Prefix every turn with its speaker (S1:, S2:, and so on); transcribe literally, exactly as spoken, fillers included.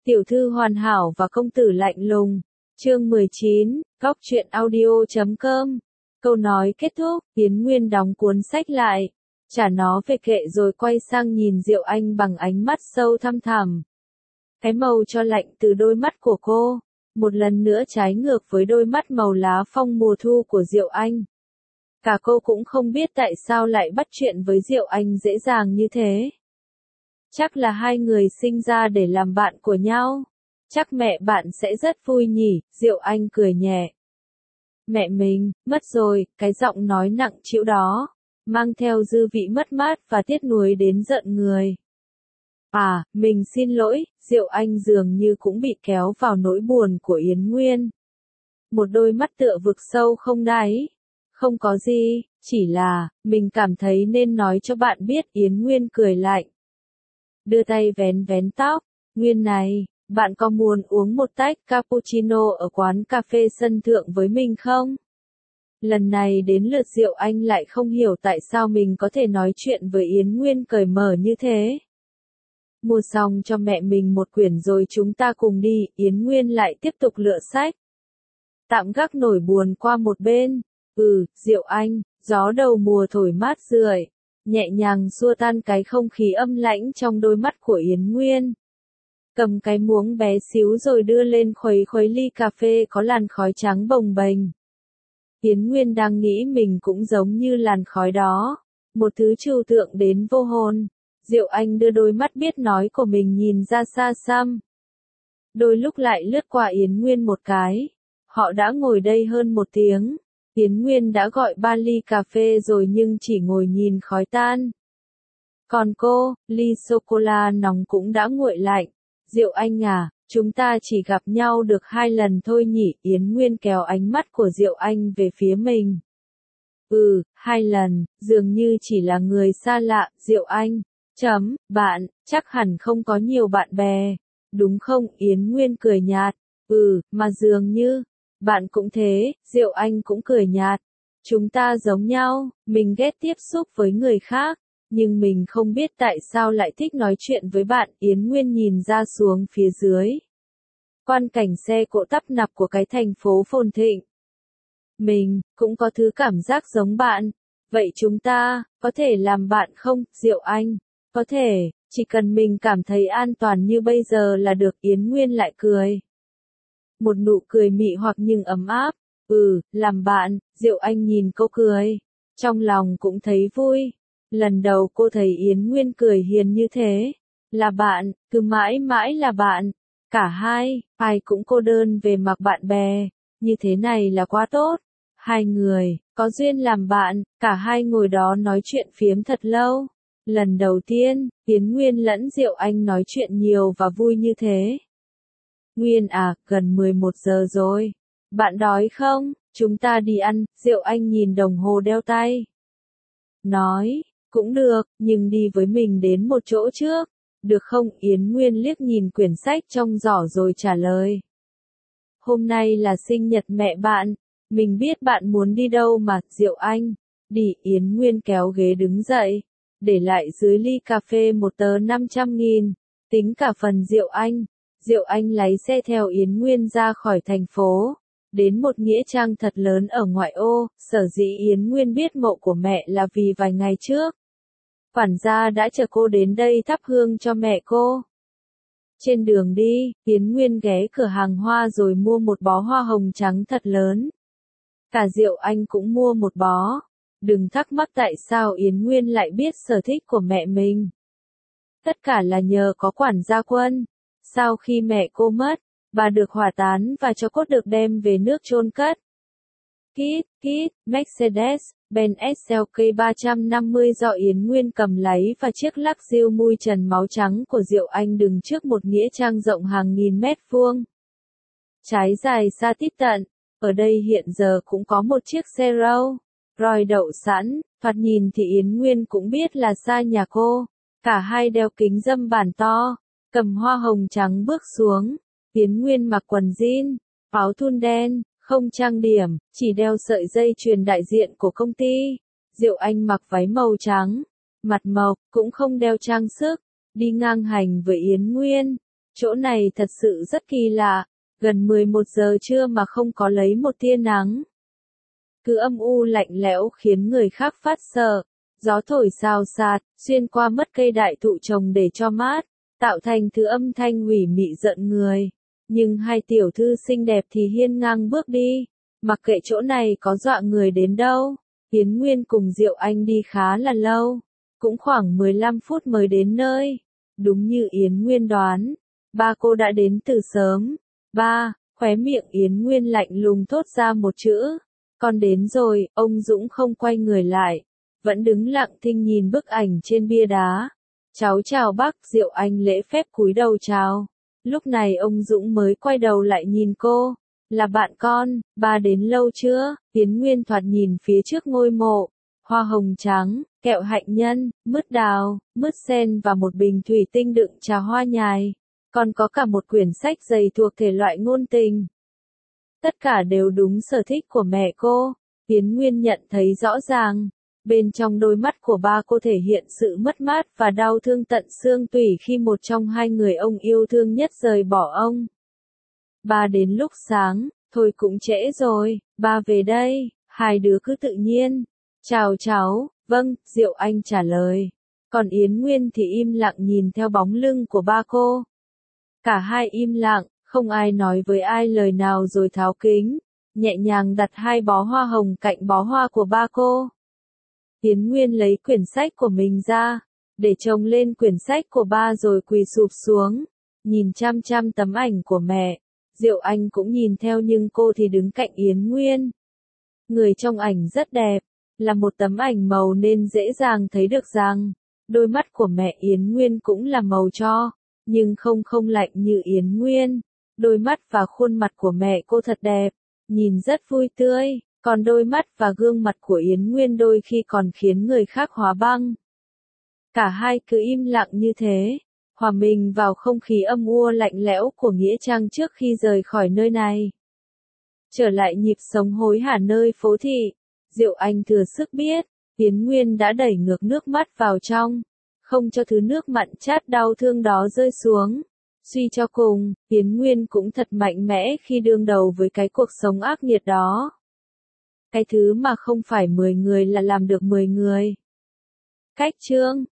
S1: Tiểu thư hoàn hảo và công tử lạnh lùng. Chương mười chín, góc truyện audio chấm com. Câu nói kết thúc, Yến Nguyên đóng cuốn sách lại, trả nó về kệ rồi quay sang nhìn Diệu Anh bằng ánh mắt sâu thăm thẳm. Cái màu cho lạnh từ đôi mắt của cô, một lần nữa trái ngược với đôi mắt màu lá phong mùa thu của Diệu Anh. Cả cô cũng không biết tại sao lại bắt chuyện với Diệu Anh dễ dàng như thế. Chắc là hai người sinh ra để làm bạn của nhau. Chắc mẹ bạn sẽ rất vui nhỉ, Diệu Anh cười nhẹ. Mẹ mình, mất rồi, cái giọng nói nặng trĩu đó, mang theo dư vị mất mát và tiếc nuối đến giận người. À, mình xin lỗi, Diệu Anh dường như cũng bị kéo vào nỗi buồn của Yến Nguyên. Một đôi mắt tựa vực sâu không đáy. Không có gì, chỉ là, mình cảm thấy nên nói cho bạn biết. Yến Nguyên cười lạnh. Đưa tay vén vén tóc, Nguyên này, bạn có muốn uống một tách cappuccino ở quán cà phê sân thượng với mình không? Lần này đến lượt Diệu Anh lại không hiểu tại sao mình có thể nói chuyện với Yến Nguyên cởi mở như thế. Mua xong cho mẹ mình một quyển rồi chúng ta cùng đi, Yến Nguyên lại tiếp tục lựa sách. Tạm gác nỗi buồn qua một bên. Ừ, Diệu Anh, gió đầu mùa thổi mát rượi, nhẹ nhàng xua tan cái không khí âm lãnh trong đôi mắt của Yến Nguyên. Cầm cái muỗng bé xíu rồi đưa lên khuấy khuấy ly cà phê có làn khói trắng bồng bềnh. Yến Nguyên đang nghĩ mình cũng giống như làn khói đó, một thứ trừu tượng đến vô hồn. Diệu Anh đưa đôi mắt biết nói của mình nhìn ra xa xăm. Đôi lúc lại lướt qua Yến Nguyên một cái. Họ đã ngồi đây hơn một tiếng. Yến Nguyên đã gọi ba ly cà phê rồi nhưng chỉ ngồi nhìn khói tan. Còn cô, ly sô-cô-la nóng cũng đã nguội lạnh. Diệu Anh à, chúng ta chỉ gặp nhau được hai lần thôi nhỉ? Yến Nguyên kéo ánh mắt của Diệu Anh về phía mình. Ừ, hai lần, dường như chỉ là người xa lạ. Diệu Anh, chấm, bạn, chắc hẳn không có nhiều bạn bè, đúng không? Yến Nguyên cười nhạt. Ừ, mà dường như, bạn cũng thế. Diệu Anh cũng cười nhạt. Chúng ta giống nhau, mình ghét tiếp xúc với người khác. Nhưng mình không biết tại sao lại thích nói chuyện với bạn. Yến Nguyên nhìn ra xuống phía dưới. Quan cảnh xe cộ tấp nập của cái thành phố phồn thịnh. Mình, cũng có thứ cảm giác giống bạn. Vậy chúng ta, có thể làm bạn không, Diệu Anh? Có thể, chỉ cần mình cảm thấy an toàn như bây giờ là được. Yến Nguyên lại cười. Một nụ cười mị hoặc nhưng ấm áp. Ừ, làm bạn. Diệu Anh nhìn cô cười. Trong lòng cũng thấy vui. Lần đầu cô thấy Yến Nguyên cười hiền như thế. Là bạn, cứ mãi mãi là bạn. Cả hai, ai cũng cô đơn về mặt bạn bè. Như thế này là quá tốt. Hai người, có duyên làm bạn. Cả hai ngồi đó nói chuyện phiếm thật lâu. Lần đầu tiên, Yến Nguyên lẫn Diệu Anh nói chuyện nhiều và vui như thế. Nguyên à, gần mười một giờ rồi. Bạn đói không? Chúng ta đi ăn. Diệu Anh nhìn đồng hồ đeo tay. Nói, cũng được, nhưng đi với mình đến một chỗ trước. Được không? Yến Nguyên liếc nhìn quyển sách trong giỏ rồi trả lời. Hôm nay là sinh nhật mẹ bạn. Mình biết bạn muốn đi đâu mà. Diệu Anh, đi. Yến Nguyên kéo ghế đứng dậy. Để lại dưới ly cà phê một tờ năm trăm nghìn. Tính cả phần Diệu Anh. Diệu Anh lái xe theo Yến Nguyên ra khỏi thành phố. Đến một nghĩa trang thật lớn ở ngoại ô. Sở dĩ Yến Nguyên biết mộ của mẹ là vì vài ngày trước, quản gia đã chở cô đến đây thắp hương cho mẹ cô. Trên đường đi, Yến Nguyên ghé cửa hàng hoa rồi mua một bó hoa hồng trắng thật lớn. Cả Diệu Anh cũng mua một bó. Đừng thắc mắc tại sao Yến Nguyên lại biết sở thích của mẹ mình. Tất cả là nhờ có quản gia Quân. Sau khi mẹ cô mất, bà được hỏa táng và cho cốt được đem về nước chôn cất. Kit, Kit, Mercedes-Benz S L K ba trăm năm mươi do Yến Nguyên cầm lấy và chiếc lắc diêu mui trần máu trắng của Diệu Anh đứng trước một nghĩa trang rộng hàng nghìn mét vuông. Trái dài xa tít tận, ở đây hiện giờ cũng có một chiếc xe Rolls Royce đậu sẵn, thoạt nhìn thì Yến Nguyên cũng biết là xa nhà cô. Cả hai đeo kính râm bản to, cầm hoa hồng trắng bước xuống. Yến Nguyên mặc quần jean, áo thun đen, không trang điểm, chỉ đeo sợi dây chuyền đại diện của công ty. Diệu Anh mặc váy màu trắng, mặt mộc, cũng không đeo trang sức, đi ngang hành với Yến Nguyên. Chỗ này thật sự rất kỳ lạ, gần mười một giờ trưa mà không có lấy một tia nắng. Cứ âm u lạnh lẽo khiến người khác phát sợ. Gió thổi xào xạc, xuyên qua mất cây đại thụ trồng để cho mát, tạo thành thứ âm thanh ủy mị giận người. Nhưng hai tiểu thư xinh đẹp thì hiên ngang bước đi, mặc kệ chỗ này có dọa người đến đâu. Yến Nguyên cùng Diệu Anh đi khá là lâu, cũng khoảng mười lăm phút mới đến nơi. Đúng như Yến Nguyên đoán, ba cô đã đến từ sớm. Ba, khóe miệng Yến Nguyên lạnh lùng thốt ra một chữ. Con đến rồi, ông Dũng không quay người lại, vẫn đứng lặng thinh nhìn bức ảnh trên bia đá. Cháu chào bác, Diệu Anh lễ phép cúi đầu chào. Lúc này ông Dũng mới quay đầu lại nhìn cô. Là bạn con, ba đến lâu chưa? Yến Nguyên thoạt nhìn phía trước ngôi mộ. Hoa hồng trắng, kẹo hạnh nhân, mứt đào, mứt sen và một bình thủy tinh đựng trà hoa nhài. Còn có cả một quyển sách dày thuộc thể loại ngôn tình. Tất cả đều đúng sở thích của mẹ cô. Yến Nguyên nhận thấy rõ ràng. Bên trong đôi mắt của ba cô thể hiện sự mất mát và đau thương tận xương tủy khi một trong hai người ông yêu thương nhất rời bỏ ông. Ba đến lúc sáng, thôi cũng trễ rồi, ba về đây, hai đứa cứ tự nhiên. Chào cháu, vâng, Diệu Anh trả lời. Còn Yến Nguyên thì im lặng nhìn theo bóng lưng của ba cô. Cả hai im lặng, không ai nói với ai lời nào rồi tháo kính, nhẹ nhàng đặt hai bó hoa hồng cạnh bó hoa của ba cô. Yến Nguyên lấy quyển sách của mình ra, để chồng lên quyển sách của ba rồi quỳ sụp xuống, nhìn chăm chăm tấm ảnh của mẹ. Diệu Anh cũng nhìn theo nhưng cô thì đứng cạnh Yến Nguyên. Người trong ảnh rất đẹp, là một tấm ảnh màu nên dễ dàng thấy được rằng, đôi mắt của mẹ Yến Nguyên cũng là màu cho, nhưng không không lạnh như Yến Nguyên. Đôi mắt và khuôn mặt của mẹ cô thật đẹp, nhìn rất vui tươi. Còn đôi mắt và gương mặt của Yến Nguyên đôi khi còn khiến người khác hóa băng. Cả hai cứ im lặng như thế, hòa mình vào không khí âm u lạnh lẽo của nghĩa trang trước khi rời khỏi nơi này. Trở lại nhịp sống hối hả nơi phố thị, Diệu Anh thừa sức biết, Yến Nguyên đã đẩy ngược nước mắt vào trong, không cho thứ nước mặn chát đau thương đó rơi xuống. Suy cho cùng, Yến Nguyên cũng thật mạnh mẽ khi đương đầu với cái cuộc sống ác nghiệt đó. Cái thứ mà không phải mười người là làm được mười người. Cách chương